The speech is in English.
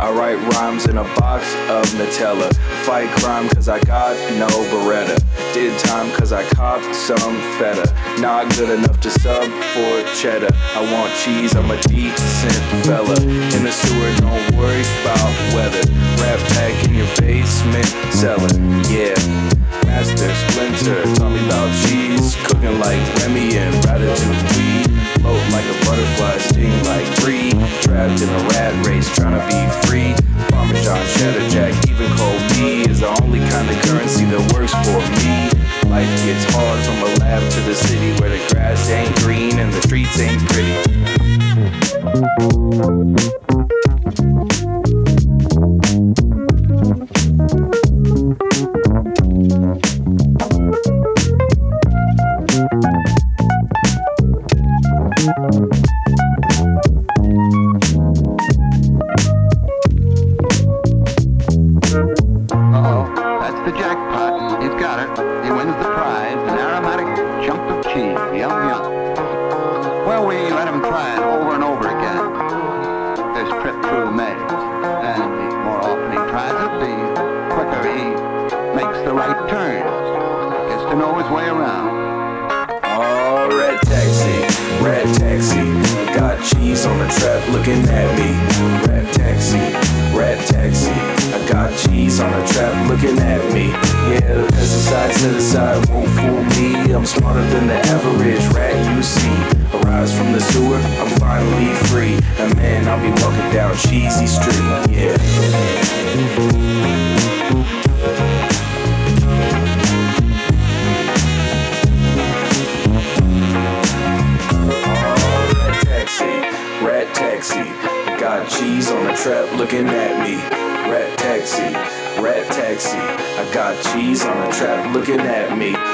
I write rhymes in a box of Nutella. Fight crime cause I got no Beretta. Did time cause I copped some feta. Not good enough to sub for cheddar. I want cheese, I'm a decent fella. In the sewer, don't worry about weather. Rap pack in your basement cellar, yeah. Master Splinter taught me about cheese. Cooking like Remy and Ratatouille. Float like a butterfly, sting like free. Trapped in a rat race, trying to be free. Parmesan, cheddar jack, even cold B is the only kind of currency that works for me. Life gets hard from a lab to the city where the grass ain't green and the streets ain't pretty. Cheesy Street, yeah. Rat taxi, I got cheese on the trap looking at me. Rat taxi, I got cheese on the trap looking at me.